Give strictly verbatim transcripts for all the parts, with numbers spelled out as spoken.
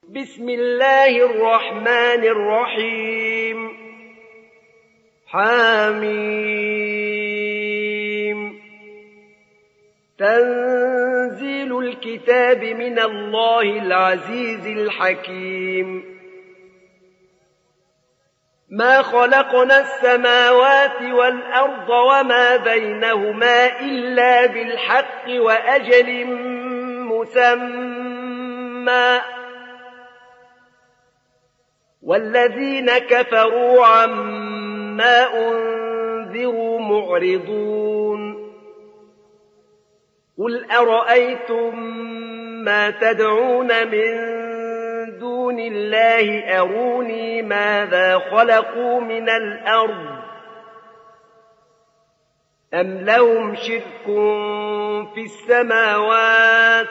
بسم الله الرحمن الرحيم حميم تنزيل الكتاب من الله العزيز الحكيم ما خلقنا السماوات والأرض وما بينهما إلا بالحق وأجل مسمى والذين كفروا عما أنذروا معرضون قل أرأيتم ما تدعون من دون الله أروني ماذا خلقوا من الأرض أم لهم شرك في السماوات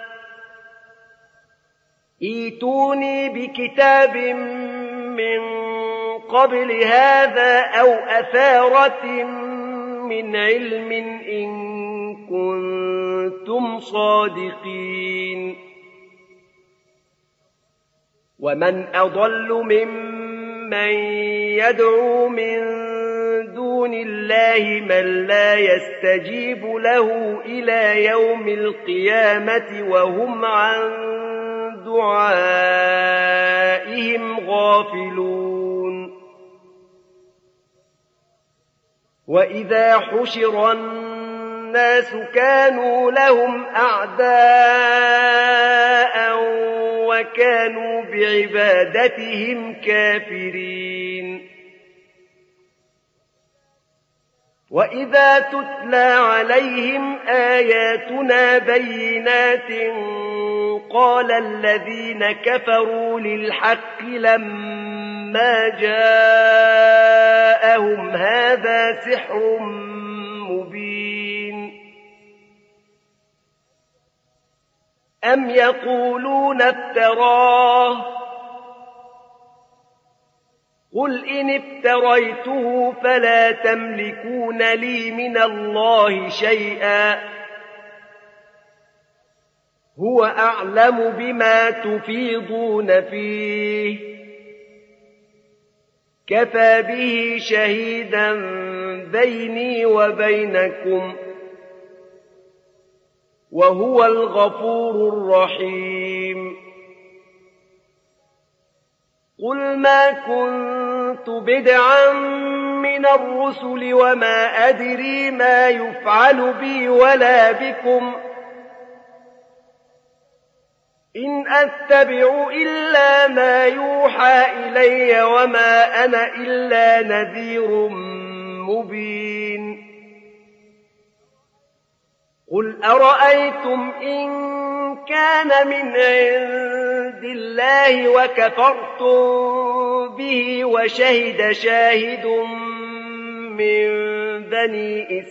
ائتوني بكتاب من قبل هذا أو أثارة من علم إن كنتم صادقين ومن أضل ممن يدعو من دون الله من لا يستجيب له إلى يوم القيامة وهم عن دعائهم غافلون وإذا حشر الناس كانوا لهم أعداء وكانوا بعبادتهم كافرين وإذا تتلى عليهم آياتنا بينات قال الذين كفروا للحق لما جاءهم هذا سحر مبين أم يقولون افتراه قل إن افتريته فلا تملكون لي من الله شيئا هو أعلم بما تفيضون فيه كفى به شهيدا بيني وبينكم وهو الغفور الرحيم قل ما كنت بدعا من الرسل وما أدري ما يفعل بي ولا بكم إن أتبع إلا ما يوحى إلي وما أنا إلا نذير مبين قل أرأيتم إن كان من عند الله وكفرتم به وشهد شاهد من بني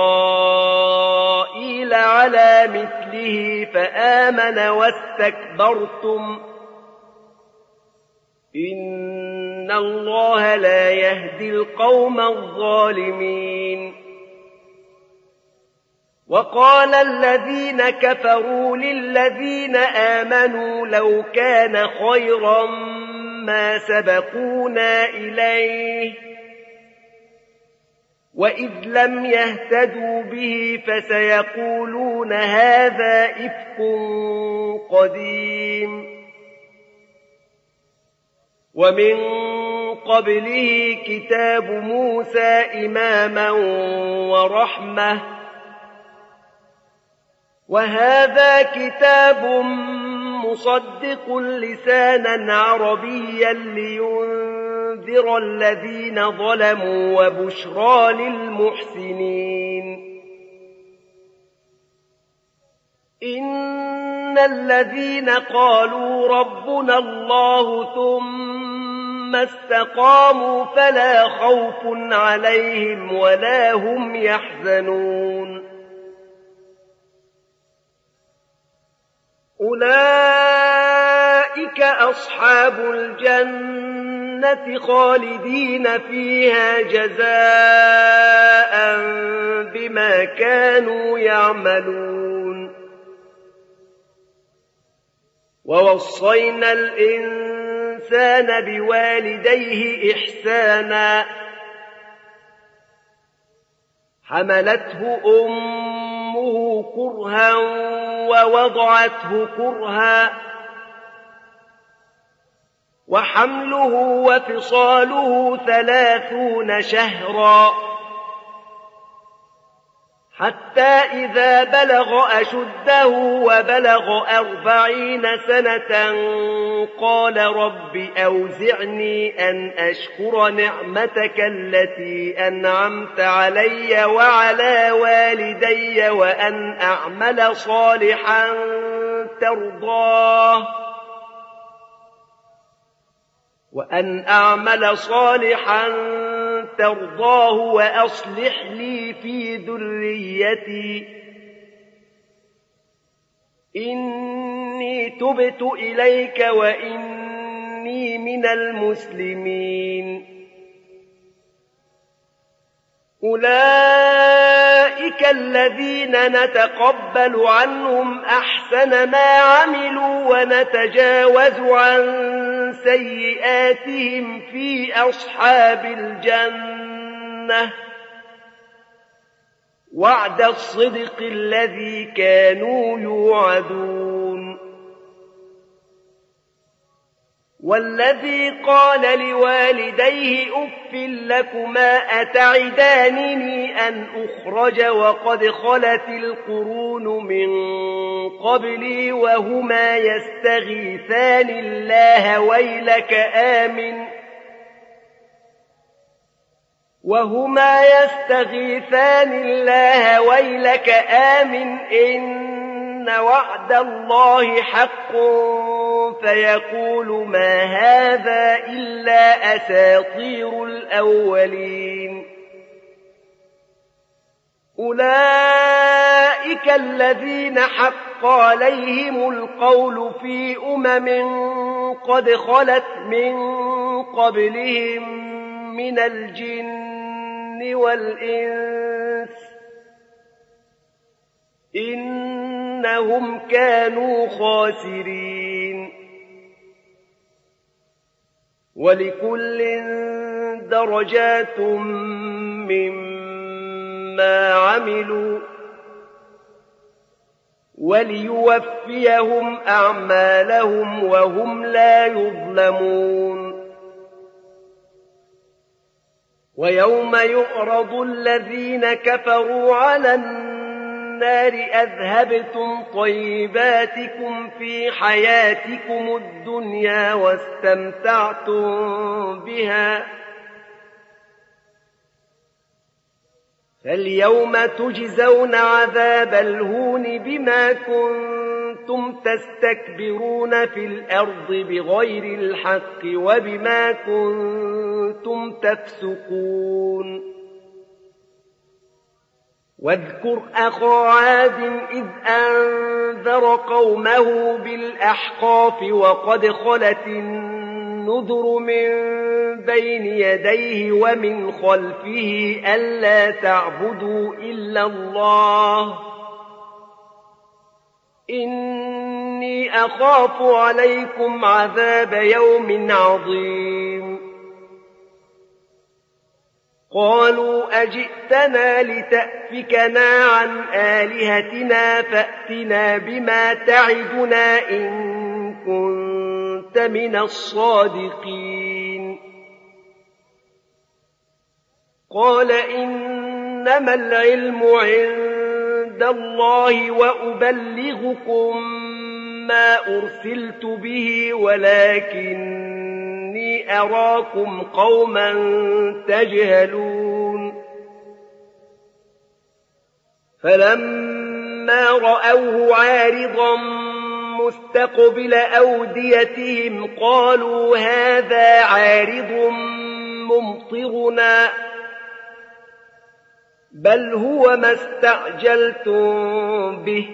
إسرائيل على مثله فآمن واستكبرتم إن الله لا يهدي القوم الظالمين وقال الذين كفروا للذين آمنوا لو كان خيرا ما سبقونا إليه وإذ لم يهتدوا به فسيقولون هذا إفك قديم ومن قبله كتاب موسى إماما ورحمة وهذا كتاب مصدق لسانا عربيا لينذر الذين ظلموا وبشرى للمحسنين إن الذين قالوا ربنا الله ثم استقاموا فلا خوف عليهم ولا هم يحزنون أولئك أصحاب الجنة خالدين فيها جزاء بما كانوا يعملون ووصينا الإنسان بوالديه إحسانا حملته أمه كرها ووضعته كرها وحمله وفصاله ثلاثون شهرا حتى إذا بلغ أشده وبلغ أربعين سنة قال رب أوزعني أن أشكر نعمتك التي أنعمت علي وعلى والدي وأن أعمل صالحا ترضاه وأن أعمل صالحا ترضاه وأصلح لي في ذريتي إني تبت إليك وإني من المسلمين. أولئك الذين نتقبل عنهم أحسن ما عملوا ونتجاوز عن سيئاتهم في أصحاب الجنة وعد الصدق الذي كانوا يوعدون. والذي قال لوالديه أف لكما أتعدانني أن أخرج وقد خلت القرون من قبلي وهما يستغيثان الله ويلك آمن وهما يستغيثان الله ويلك آمن إن وعد الله حق فيقول ما هذا إلا أساطير الأولين. أولئك الذين حق عليهم القول في أمم قد خلت من قبلهم من الجن والإنس إنهم كانوا خاسرين. ولكل درجات مما عملوا وليوفيهم أعمالهم وهم لا يظلمون. ويوم يعرض الذين كفروا على النار أذهبتم طيباتكم في حياتكم الدنيا واستمتعتم بها فاليوم تجزون عذاب الهون بما كنتم تستكبرون في الأرض بغير الحق وبما كنتم تفسقون. واذكر أخا عاد إذ أنذر قومه بالأحقاف وقد خلت النذر من بين يديه ومن خلفه ألا تعبدوا إلا الله إني أخاف عليكم عذاب يوم عظيم. قالوا أجئتنا لتأفكنا عن آلهتنا فأتنا بما تعدنا إن كنت من الصادقين. قال إنما العلم عند الله وأبلغكم ما أرسلت به ولكني أراكم قوما تجهلون. فلما رأوه عارضا مستقبل أوديتهم قالوا هذا عارض ممطرنا بل هو ما استعجلتم به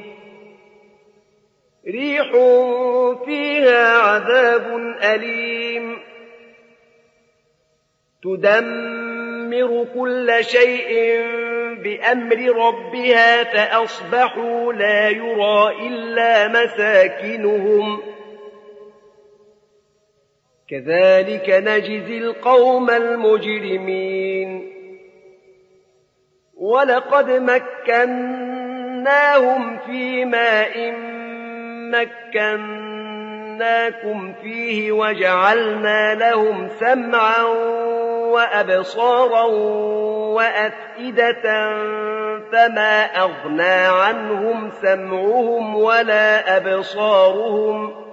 ريح فيها عذاب أليم تدمر كل شيء بأمر ربها فأصبحوا لا يرى إلا مساكنهم كذلك نجزي القوم المجرمين ولقد مكناهم في ماء مكناكم فيه وجعلنا لهم سمعا وأبصارا وأفئدة فما أغنى عنهم سمعهم ولا أبصارهم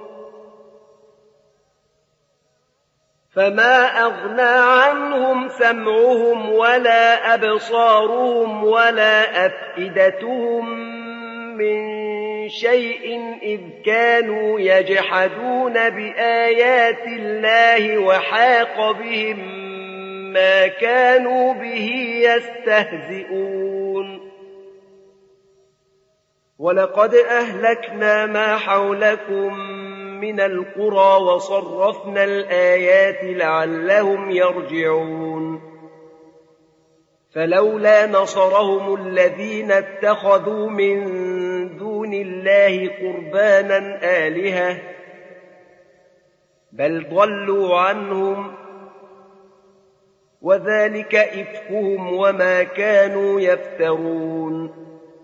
فما أغنى عنهم سمعهم ولا أبصارهم ولا أفئدتهم من شيء إذ كانوا يجحدون بآيات الله وحاق بهم ما كانوا به يستهزئون ولقد أهلكنا ما حولكم من القرى وصرفنا الآيات لعلهم يرجعون فلولا نصرهم الذين اتخذوا من دون الله قربانا آلهة بل ضلوا عنهم وذلك إفكهم وما كانوا يفترون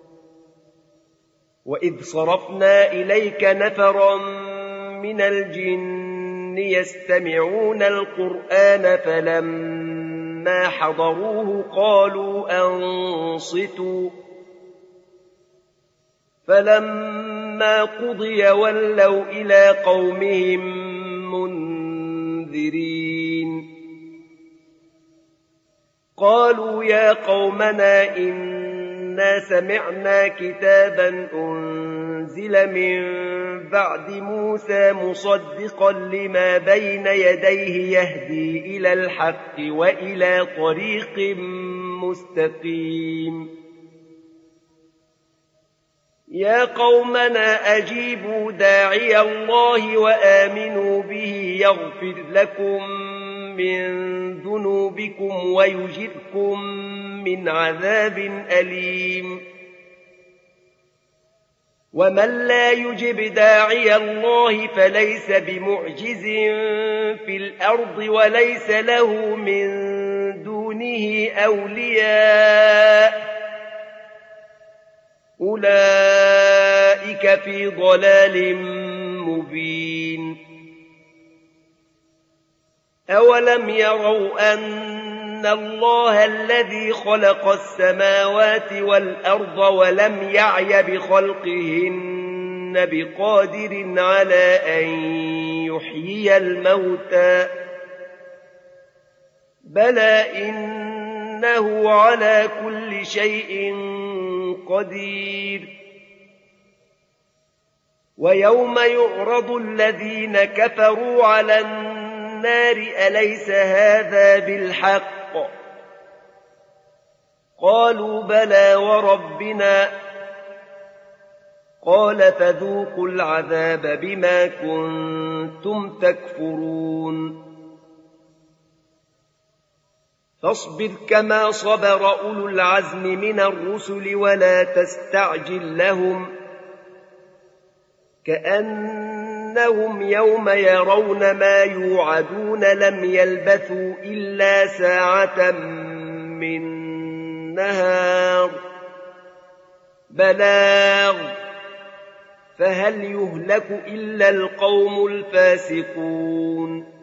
وإذ صرفنا إليك نفرا من الجن يستمعون القرآن فلما حضروه قالوا أنصتوا فلما قضي ولوا إلى قومهم منذرين قالوا يا قومنا إنا سمعنا كتابا أنزل من بعد موسى مصدقا لما بين يديه يهدي إلى الحق وإلى طريق مستقيم يا قومنا أجيبوا داعي الله وآمنوا به يغفر لكم من ذنوبكم ويجركم من عذاب أليم ومن لا يجب داعي الله فليس بمعجز في الأرض وليس له من دونه أولياء أولئك في ضلال مبين أولم يروا أن الله الذي خلق السماوات والأرض ولم يعي بخلقهن بقادر على أن يحيي الموتى بلى إنه على كل شيء قدير ويوم يعرض الذين كفروا على النار أليس هذا بالحق قالوا بلى وربنا قال فذوقوا العذاب بما كنتم تكفرون فاصبر كما صبر أولو العزم من الرسل ولا تستعجل لهم كأنهم يوم يرون ما يوعدون لم يلبثوا إلا ساعة من نهار بلاغ فهل يهلك إلا القوم الفاسقون